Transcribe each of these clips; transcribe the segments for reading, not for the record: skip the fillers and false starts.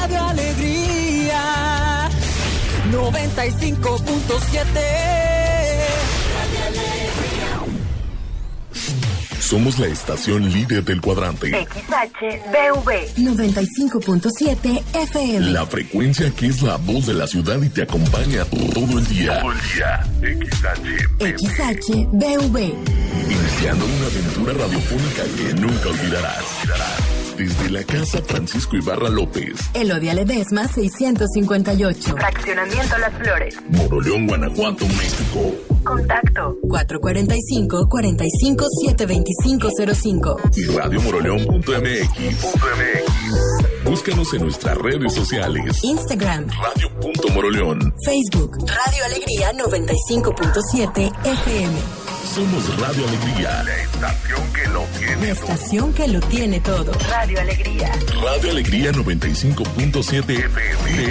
Radio Alegría 95.7. Somos la estación líder del cuadrante. XHBV 95.7 FM. La frecuencia que es la voz de la ciudad y te acompaña todo el día. XHBV. Iniciando una aventura radiofónica que nunca olvidarás. Desde la casa Francisco Ibarra López. Elodia Ledesma 658. Fraccionamiento Las Flores. Moroleón, Guanajuato, México. Contacto 445-457-2505. Y radiomoroleón.mx. Búscanos en nuestras redes sociales. Instagram Radio.Moroleón. Facebook Radio Alegría 95.7 FM. Somos Radio Alegría. La estación que lo tiene La estación que lo tiene todo. Radio Alegría. Radio Alegría 95.7 FM.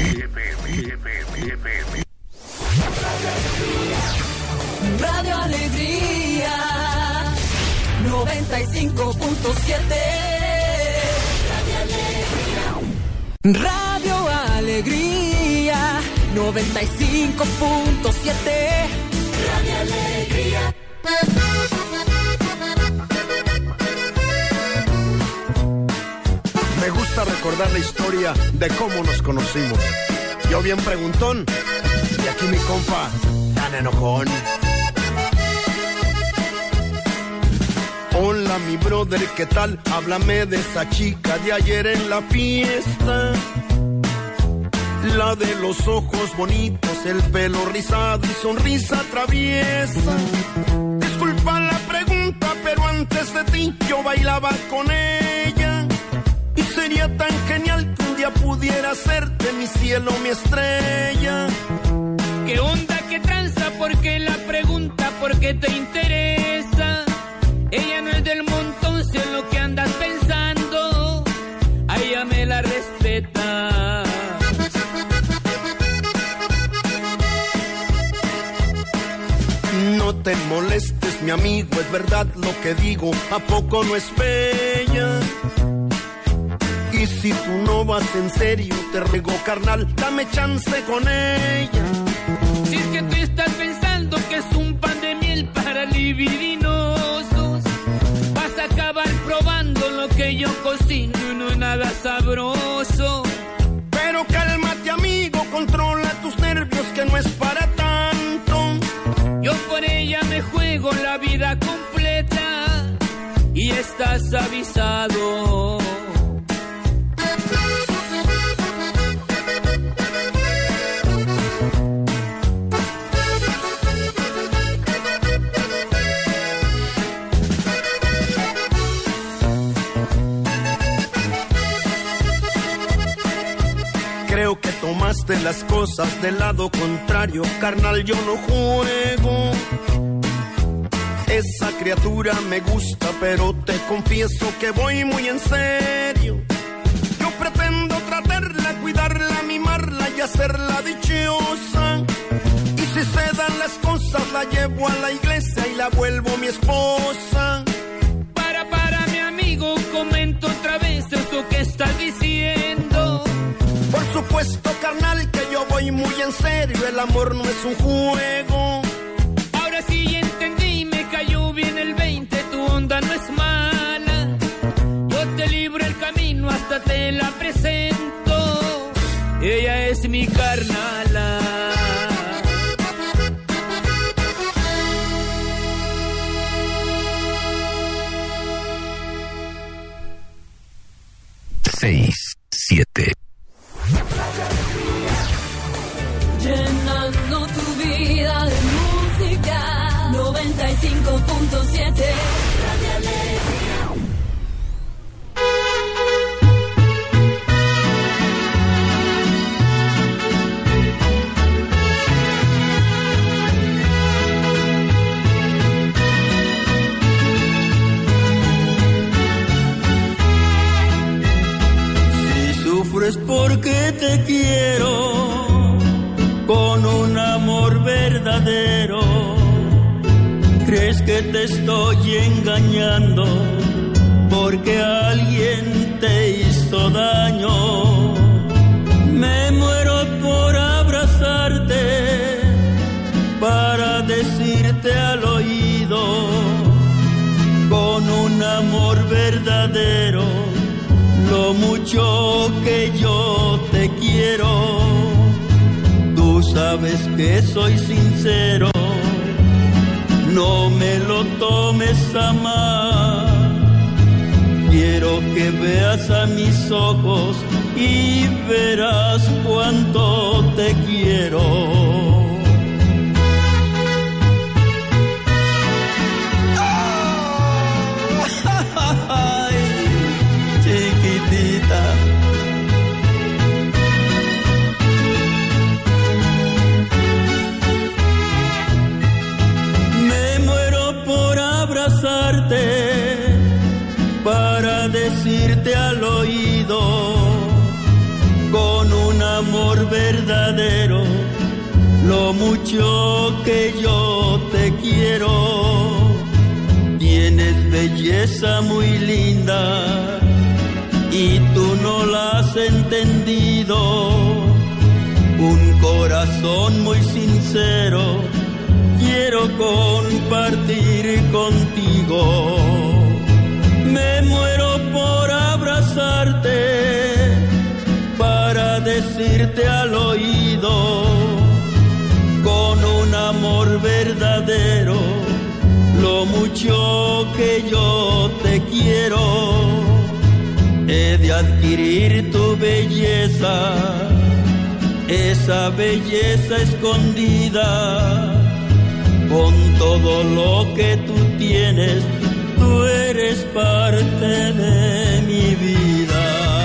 Radio Alegría 95.7. Radio Alegría 95.7. Radio Alegría. Me gusta recordar la historia de cómo nos conocimos. Yo bien preguntón y aquí mi compa tan enojón. Hola mi brother, ¿qué tal? Háblame de esa chica de ayer en la fiesta. La de los ojos bonitos, el pelo rizado y sonrisa traviesa. Disculpa la pregunta, pero antes de ti yo bailaba con ella. Y sería tan genial que un día pudiera serte mi cielo, mi estrella. ¿Qué onda, qué tranza? ¿Por qué la pregunta? ¿Por qué te interesa? Ella no es del montón, sé lo que andas pensando. A ella me la respeta. No te molestes, mi amigo, es verdad lo que digo, ¿a poco no es bella? Y si tú no vas en serio, te ruego, carnal, dame chance con ella. Si es que tú estás pensando que es un pan de miel para libidinosos, vas a acabar probando lo que yo cocino y no es nada sabroso. Pero cálmate, amigo, controla tus nervios, que no es para tanto. Yo por ella me juego la vida completa y estás avisado. Creo que tomaste las cosas del lado contrario, carnal, yo no juego. Esa criatura me gusta, pero te confieso que voy muy en serio. Yo pretendo tratarla, cuidarla, mimarla y hacerla dichosa. Y si se dan las cosas, la llevo a la iglesia y la vuelvo mi esposa. Para, mi amigo, comento otra vez eso que estás diciendo. Por supuesto, carnal, que yo voy muy en serio, el amor no es un juego. Ahora sí entendí, me cayó bien el 20, tu onda no es mala. Yo te libro el camino, hasta te la presento. Ella es mi carnala. Seis, 7. Llenando tu vida de música 95.7. Radio Alegría. Es porque te quiero con un amor verdadero. Crees que te estoy engañando porque alguien te hizo daño. un amor verdadero, lo mucho que yo te quiero. Tú sabes que soy sincero, no me lo tomes a mal. Quiero que veas a mis ojos y verás cuánto te quiero. Ay, chiquitita. Me muero por abrazarte, para decirte al oído, con un amor verdadero, lo mucho que yo te quiero. Tienes belleza muy linda y tú no la has entendido. Un corazón muy sincero quiero compartir contigo. Me muero por abrazarte, para decirte al oído, con un amor verdadero, lo mucho que yo te quiero. He de adquirir tu belleza, esa belleza escondida, con todo lo que tú tienes. Tú eres parte de mi vida.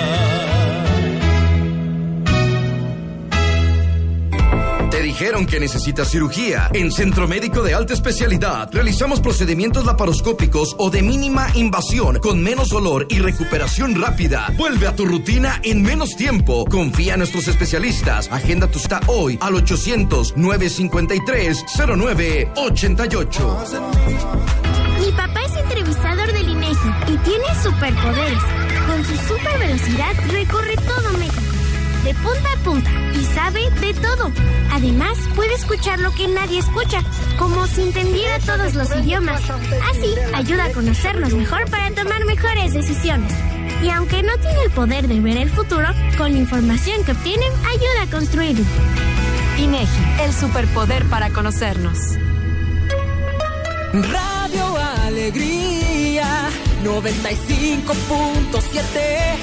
¿Te dijeron que necesitas cirugía? En Centro Médico de Alta Especialidad realizamos procedimientos laparoscópicos o de mínima invasión con menos dolor y recuperación rápida. Vuelve a tu rutina en menos tiempo. Confía en nuestros especialistas. Agenda tu cita hoy al 800-953-0988. Mi papá es entrevistador del INEGI y tiene superpoderes. Con su super velocidad recorre todo México, de punta a punta, y sabe de todo. Además, puede escuchar lo que nadie escucha, como si entendiera todos los idiomas. Así, ayuda a conocernos mejor para tomar mejores decisiones. Y aunque no tiene el poder de ver el futuro, con la información que obtienen, ayuda a construirlo. INEGI, el superpoder para conocernos. Radio Alegría 95.7.